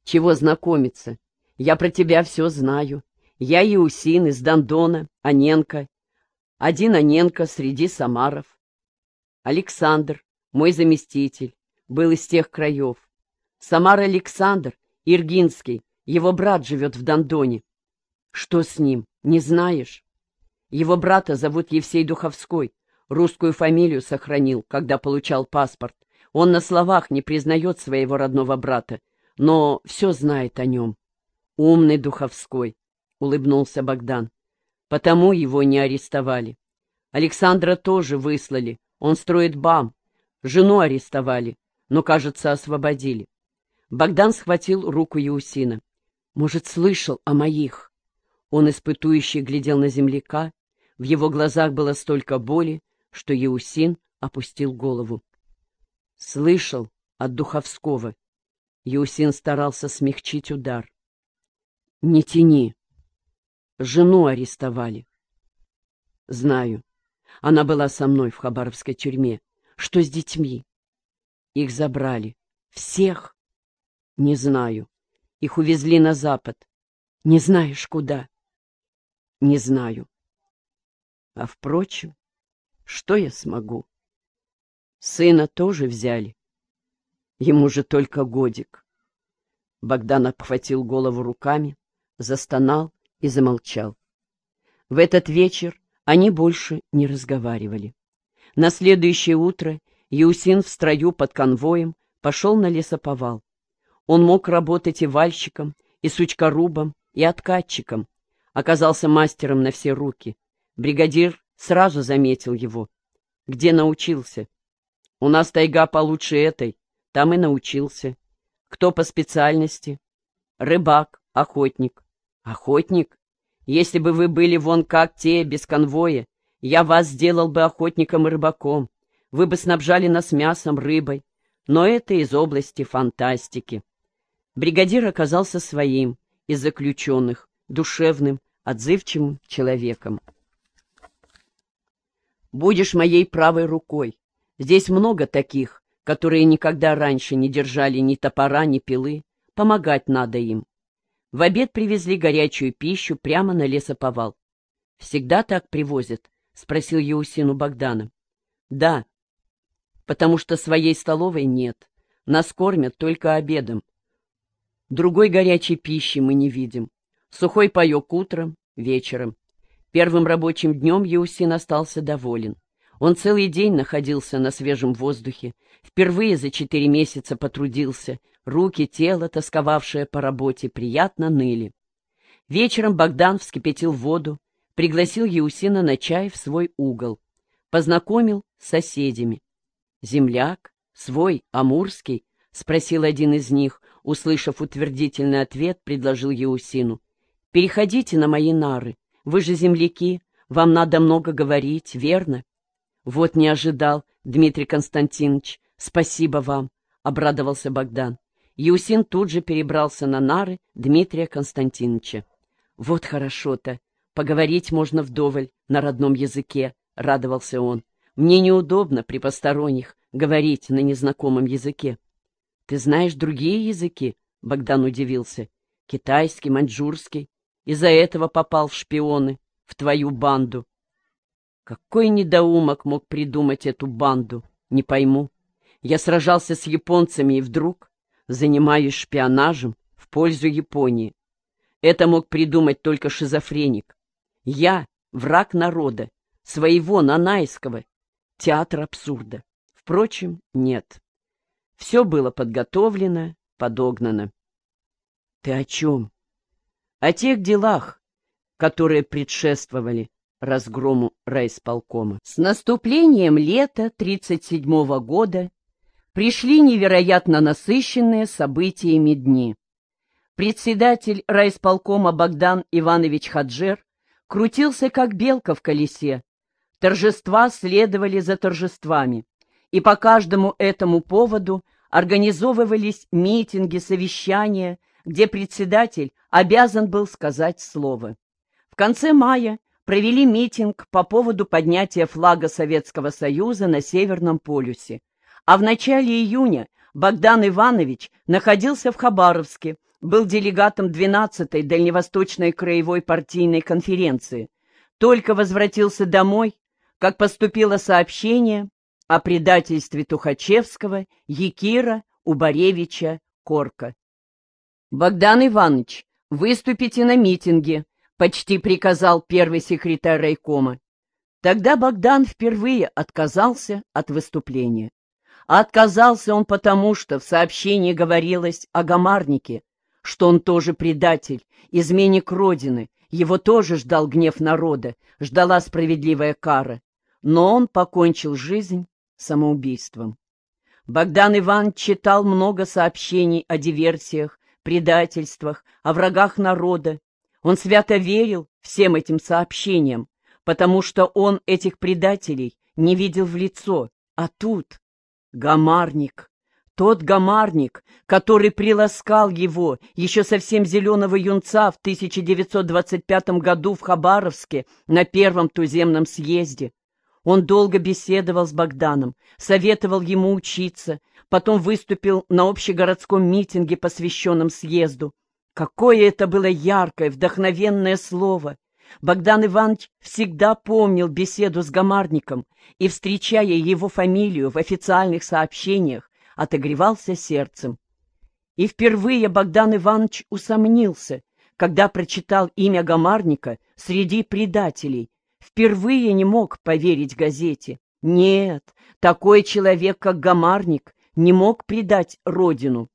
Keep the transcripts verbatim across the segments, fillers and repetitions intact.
Чего знакомиться? Я про тебя все знаю. Я Еусин из Дондона, Аненко. Один Аненко среди Самаров. Александр, мой заместитель, был из тех краев. Самар Александр, Иргинский, его брат живет в Дондоне. Что с ним, не знаешь? Его брата зовут Евсей Духовской, русскую фамилию сохранил, когда получал паспорт. Он на словах не признает своего родного брата, но все знает о нем. Умный Духовской, — улыбнулся Богдан. Потому его не арестовали. Александра тоже выслали, он строит БАМ. Жену арестовали, но, кажется, освободили. Богдан схватил руку Еусина. Может, слышал о моих? Он испытующе глядел на земляка. В его глазах было столько боли, что Еусин опустил голову. Слышал от Духовского. Еусин старался смягчить удар. Не тяни. Жену арестовали. Знаю. Она была со мной в Хабаровской тюрьме. Что с детьми? Их забрали. Всех? Не знаю. Их увезли на запад. Не знаешь, куда? Не знаю. А впрочем, что я смогу? Сына тоже взяли. Ему же только годик. Богдан обхватил голову руками, застонал и замолчал. В этот вечер они больше не разговаривали. На следующее утро Еусин в строю под конвоем пошел на лесоповал. Он мог работать и вальщиком, и сучкорубом, и откатчиком. Оказался мастером на все руки. Бригадир сразу заметил его. Где научился? У нас тайга получше этой, там и научился. Кто по специальности? Рыбак, охотник. Охотник? Если бы вы были вон как те, без конвоя, я вас сделал бы охотником и рыбаком. Вы бы снабжали нас мясом, рыбой. Но это из области фантастики. Бригадир оказался своим, из заключенных, душевным, отзывчивым человеком. Будешь моей правой рукой. Здесь много таких, которые никогда раньше не держали ни топора, ни пилы. Помогать надо им. В обед привезли горячую пищу прямо на лесоповал. — Всегда так привозят? — спросил Еусин у Богдана. — Да, потому что своей столовой нет. Нас кормят только обедом. Другой горячей пищи мы не видим. Сухой паек утром, вечером. Первым рабочим днем Еусин остался доволен. Он целый день находился на свежем воздухе, впервые за четыре месяца потрудился, руки, тело, тосковавшее по работе, приятно ныли. Вечером Богдан вскипятил воду, пригласил Еусина на чай в свой угол, познакомил с соседями. «Земляк? Свой, амурский?» — спросил один из них, услышав утвердительный ответ, предложил Еусину. «Переходите на мои нары, вы же земляки, вам надо много говорить, верно?» «Вот не ожидал, Дмитрий Константинович, спасибо вам», — обрадовался Богдан. Еусин тут же перебрался на нары Дмитрия Константиновича. «Вот хорошо-то, поговорить можно вдоволь на родном языке», — радовался он. «Мне неудобно при посторонних говорить на незнакомом языке». «Ты знаешь другие языки?» — Богдан удивился. «Китайский, маньчжурский. Из-за этого попал в шпионы, в твою банду». Какой недоумок мог придумать эту банду, не пойму. Я сражался с японцами и вдруг занимаюсь шпионажем в пользу Японии. Это мог придумать только шизофреник. Я — враг народа, своего, нанайского. Театр абсурда. Впрочем, нет. Все было подготовлено, подогнано. Ты о чем? О тех делах, которые предшествовали разгрому райисполкома. С наступлением лета тридцать седьмого года пришли невероятно насыщенные событиями дни. Председатель райисполкома Богдан Иванович Хаджер крутился, как белка в колесе. Торжества следовали за торжествами, и по каждому этому поводу организовывались митинги, совещания, где председатель обязан был сказать слово. В конце мая провели митинг по поводу поднятия флага Советского Союза на Северном полюсе, а в начале июня Богдан Иванович находился в Хабаровске, был делегатом двенадцатой Дальневосточной краевой партийной конференции. Только возвратился домой, как поступило сообщение о предательстве Тухачевского, Якира, Убаревича, Корка. «Богдан Иванович, выступите на митинге», — почти приказал первый секретарь райкома. Тогда Богдан впервые отказался от выступления. А отказался он потому, что в сообщении говорилось о Гамарнике, что он тоже предатель, изменник Родины, его тоже ждал гнев народа, ждала справедливая кара. Но он покончил жизнь самоубийством. Богдан Иванович читал много сообщений о диверсиях, предательствах, о врагах народа. Он свято верил всем этим сообщениям, потому что он этих предателей не видел в лицо. А тут Гамарник, тот Гамарник, который приласкал его, еще совсем зеленого юнца, в тысяча девятьсот двадцать пятом году в Хабаровске на первом туземном съезде. Он долго беседовал с Богданом, советовал ему учиться, потом выступил на общегородском митинге, посвященном съезду. Какое это было яркое, вдохновенное слово! Богдан Иванович всегда помнил беседу с Гамарником и, встречая его фамилию в официальных сообщениях, отогревался сердцем. И впервые Богдан Иванович усомнился, когда прочитал имя Гамарника среди предателей. Впервые не мог поверить газете. Нет, такой человек, как Гамарник, не мог предать родину.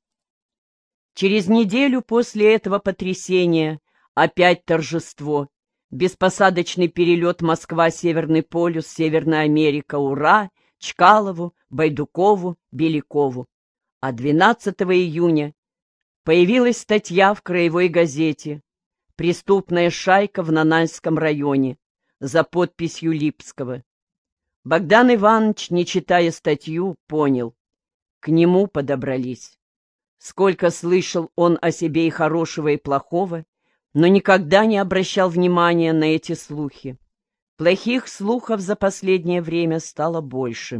Через неделю после этого потрясения опять торжество. Беспосадочный перелет Москва-Северный полюс, Северная Америка, ура, Чкалову, Байдукову, Белякову. А двенадцатого июня появилась статья в краевой газете «Преступная шайка в Нанайском районе» за подписью Липского. Богдан Иванович, не читая статью, понял. К нему подобрались. Сколько слышал он о себе и хорошего, и плохого, но никогда не обращал внимания на эти слухи. Плохих слухов за последнее время стало больше.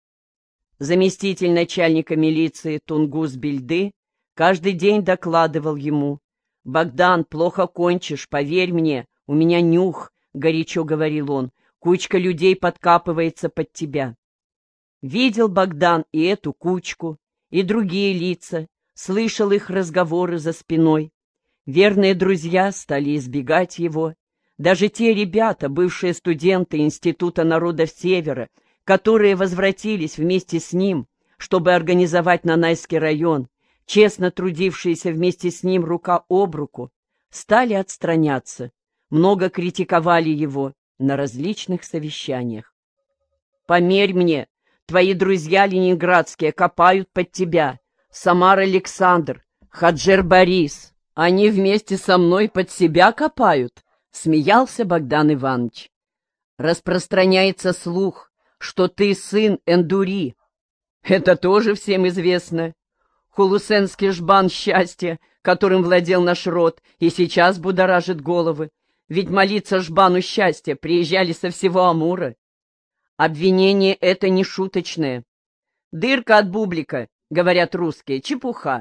Заместитель начальника милиции Тунгус Бельды каждый день докладывал ему: «Богдан, плохо кончишь, поверь мне, у меня нюх», — горячо говорил он, — «кучка людей подкапывается под тебя». Видел Богдан и эту кучку, и другие лица, слышал их разговоры за спиной. Верные друзья стали избегать его. Даже те ребята, бывшие студенты Института народов Севера, которые возвратились вместе с ним, чтобы организовать Нанайский район, честно трудившиеся вместе с ним рука об руку, стали отстраняться, много критиковали его на различных совещаниях. «Померь мне, твои друзья ленинградские копают под тебя, Самар Александр, Хаджер Борис, они вместе со мной под себя копают», — смеялся Богдан Иванович. «Распространяется слух, что ты сын Эндури. Это тоже всем известно. Хулусенский жбан счастья, которым владел наш род, и сейчас будоражит головы. Ведь молиться жбану счастья приезжали со всего Амура. Обвинение это не шуточное. Дырка от бублика, говорят русские, чепуха.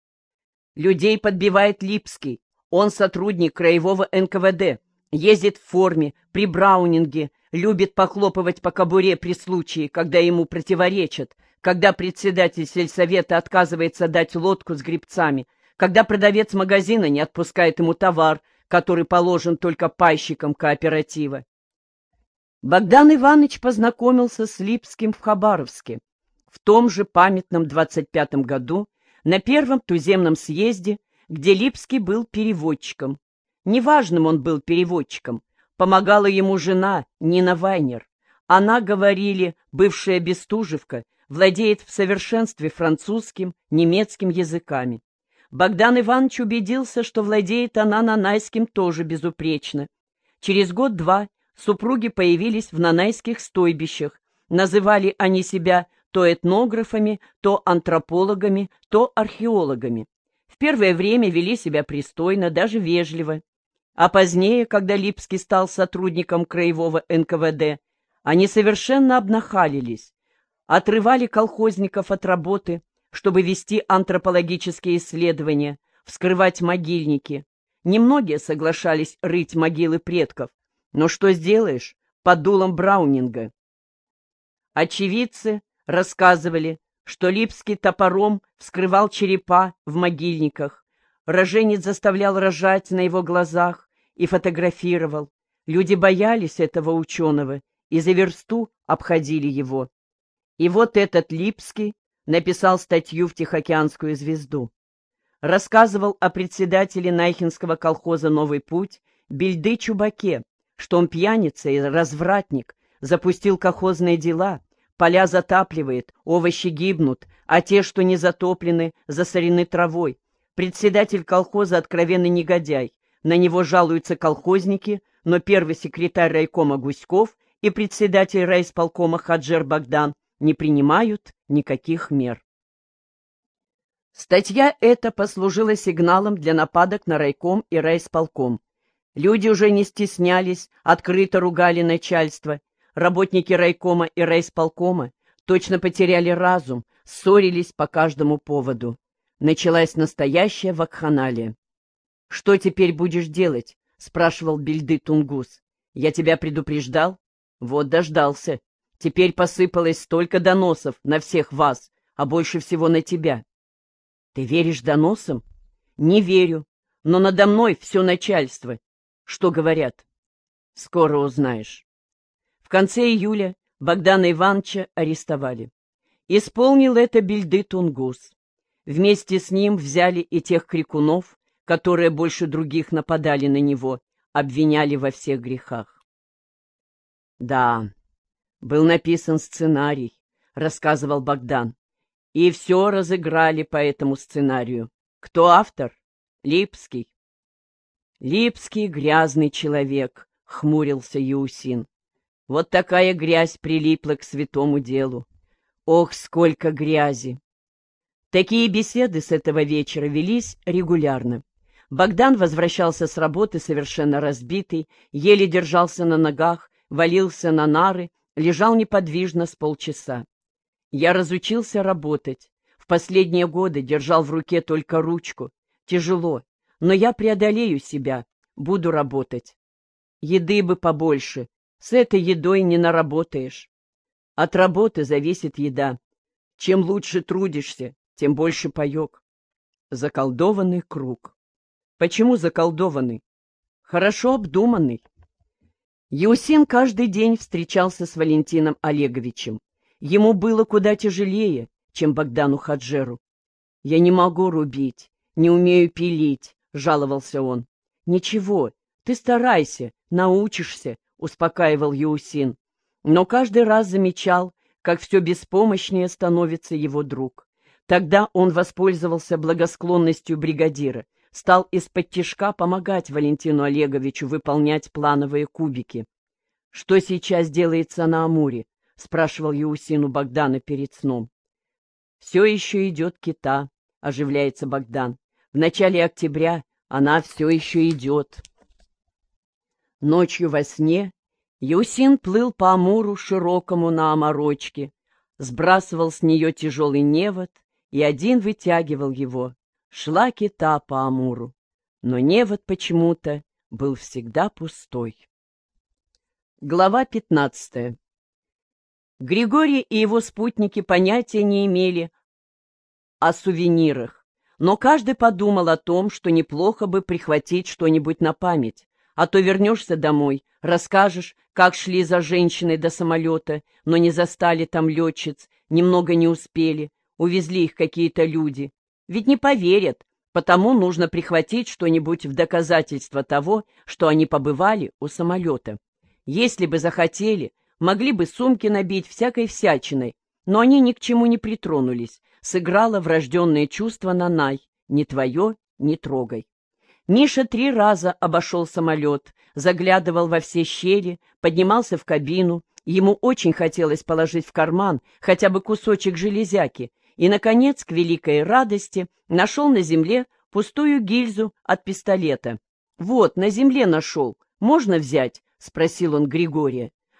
Людей подбивает Липский. Он сотрудник краевого эн ка вэ дэ, ездит в форме, при браунинге, любит похлопывать по кобуре при случае, когда ему противоречат, когда председатель сельсовета отказывается дать лодку с гребцами, когда продавец магазина не отпускает ему товар, который положен только пайщикам кооператива. Богдан Иванович познакомился с Липским в Хабаровске в том же памятном двадцать пятом году на первом туземном съезде, где Липский был переводчиком. Неважным он был переводчиком, помогала ему жена Нина Вайнер. Она, говорили, бывшая Бестужевка, владеет в совершенстве французским, немецким языками. Богдан Иванович убедился, что владеет она нанайским тоже безупречно. Через год-два супруги появились в нанайских стойбищах. Называли они себя то этнографами, то антропологами, то археологами. В первое время вели себя пристойно, даже вежливо. А позднее, когда Липский стал сотрудником краевого эн ка вэ дэ, они совершенно обнахалились, отрывали колхозников от работы, чтобы вести антропологические исследования, вскрывать могильники. Немногие соглашались рыть могилы предков, но что сделаешь под дулом Браунинга? Очевидцы рассказывали, что Липский топором вскрывал черепа в могильниках. Роженец заставлял рожать на его глазах и фотографировал. Люди боялись этого ученого и за версту обходили его. И вот этот Липский написал статью в Тихоокеанскую звезду. Рассказывал о председателе Найхинского колхоза «Новый путь» Бельды Чубаке, что он пьяница и развратник, запустил колхозные дела, поля затапливает, овощи гибнут, а те, что не затоплены, засорены травой. Председатель колхоза откровенный негодяй, на него жалуются колхозники, но первый секретарь райкома Гуськов и председатель райисполкома Хаджер Богдан не принимают никаких мер. Статья эта послужила сигналом для нападок на райком и райисполком. Люди уже не стеснялись, открыто ругали начальство. Работники райкома и райисполкома точно потеряли разум, ссорились по каждому поводу. Началась настоящая вакханалия. «Что теперь будешь делать?» — спрашивал Бельды Тунгус. «Я тебя предупреждал? Вот дождался. Теперь посыпалось столько доносов на всех вас, а больше всего на тебя». «Ты веришь доносам?» «Не верю, но надо мной все начальство. Что говорят?» «Скоро узнаешь». В конце июля Богдана Ивановича арестовали. Исполнил это Бельды Тунгус. Вместе с ним взяли и тех крикунов, которые больше других нападали на него, обвиняли во всех грехах. «Да, был написан сценарий», — рассказывал Богдан. «И все разыграли по этому сценарию. Кто автор? Липский». «Липский грязный человек», — хмурился Яусин. «Вот такая грязь прилипла к святому делу. Ох, сколько грязи!» Такие беседы с этого вечера велись регулярно. Богдан возвращался с работы совершенно разбитый, еле держался на ногах, валился на нары, лежал неподвижно с полчаса. Я разучился работать. В последние годы держал в руке только ручку. Тяжело, но я преодолею себя, буду работать. Еды бы побольше, с этой едой не наработаешь. От работы зависит еда. Чем лучше трудишься, тем больше паек. Заколдованный круг. Почему заколдованный? Хорошо обдуманный. Яусин каждый день встречался с Валентином Олеговичем. Ему было куда тяжелее, чем Богдану Хаджеру. «Я не могу рубить, не умею пилить», — жаловался он. «Ничего, ты старайся, научишься», — успокаивал Яусин. Но каждый раз замечал, как все беспомощнее становится его друг. Тогда он воспользовался благосклонностью бригадира, стал из-под тишка помогать Валентину Олеговичу выполнять плановые кубики. «Что сейчас делается на Амуре?» — спрашивал Яусин у Богдана перед сном. «Все еще идет кита», — оживляется Богдан. «В начале октября она все еще идет». Ночью во сне Яусин плыл по Амуру широкому на оморочке, сбрасывал с нее тяжелый невод и один вытягивал его. Шла кита по Амуру, но невод почему-то был всегда пустой. Глава пятнадцатая. Григорий и его спутники понятия не имели о сувенирах, но каждый подумал о том, что неплохо бы прихватить что-нибудь на память, а то вернешься домой, расскажешь, как шли за женщиной до самолета, но не застали там летчиц, немного не успели, увезли их какие-то люди. Ведь не поверят, потому нужно прихватить что-нибудь в доказательство того, что они побывали у самолета. Если бы захотели, могли бы сумки набить всякой всячиной, но они ни к чему не притронулись. Сыграло врожденное чувство Нанай: «Не твое, не трогай». Миша три раза обошел самолет, заглядывал во все щели, поднимался в кабину. Ему очень хотелось положить в карман хотя бы кусочек железяки, и, наконец, к великой радости, нашел на земле пустую гильзу от пистолета. «Вот, на земле нашел. Можно взять?» — спросил он Григория.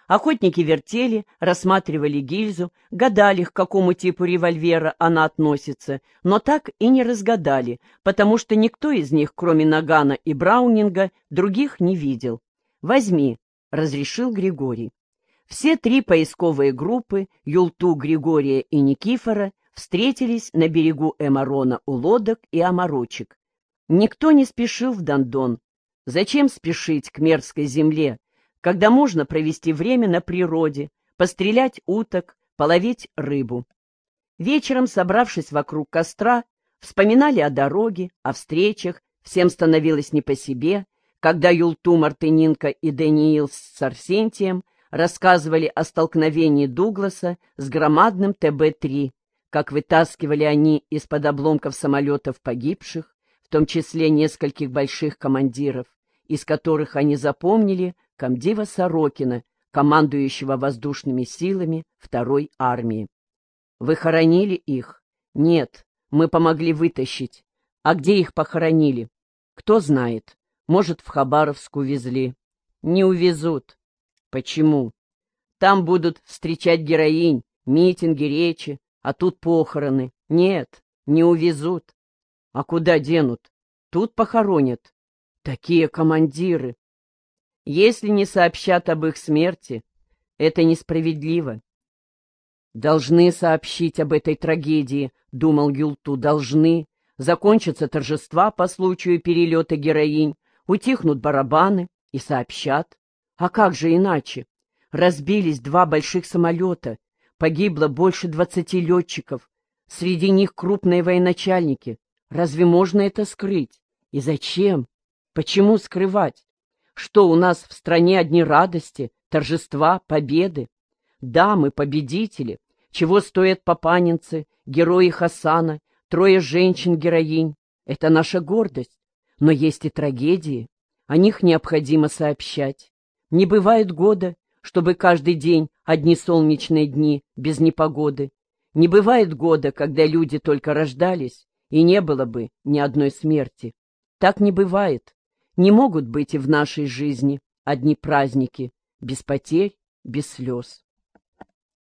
Охотники вертели, рассматривали гильзу, гадали, к какому типу револьвера она относится, но так и не разгадали, потому что никто из них, кроме Нагана и Браунинга, других не видел. «Возьми», — разрешил Григорий. Все три поисковые группы, Юлту, Григория и Никифора, встретились на берегу Эмарона у лодок и оморочек. Никто не спешил в Дондон. Зачем спешить к мерзкой земле, когда можно провести время на природе, пострелять уток, половить рыбу? Вечером, собравшись вокруг костра, вспоминали о дороге, о встречах, всем становилось не по себе, когда Юлту, Мартыненко и Даниил с Арсентием рассказывали о столкновении Дугласа с громадным Тэ Бэ три, как вытаскивали они из-под обломков самолетов погибших, в том числе нескольких больших командиров, из которых они запомнили комдива Сорокина, командующего воздушными силами второй армии. «Вы хоронили их?» «Нет, мы помогли вытащить. А где их похоронили?» «Кто знает. Может, в Хабаровск увезли». «Не увезут». «Почему?» «Там будут встречать героинь, митинги, речи, а тут похороны. Нет, не увезут». «А куда денут? Тут похоронят». «Такие командиры!» «Если не сообщат об их смерти, это несправедливо». «Должны сообщить об этой трагедии», — думал Юлту, — «должны. Закончатся торжества по случаю перелета героинь, утихнут барабаны и сообщат. А как же иначе? Разбились два больших самолета, погибло больше двадцати летчиков, среди них крупные военачальники. Разве можно это скрыть? И зачем? Почему скрывать? Что у нас в стране одни радости, торжества, победы? Да, мы победители. Чего стоят папанинцы, герои Хасана, трое женщин-героинь? Это наша гордость. Но есть и трагедии. О них необходимо сообщать. Не бывает года, чтобы каждый день одни солнечные дни без непогоды. Не бывает года, когда люди только рождались, и не было бы ни одной смерти. Так не бывает. Не могут быть и в нашей жизни одни праздники, без потерь, без слез.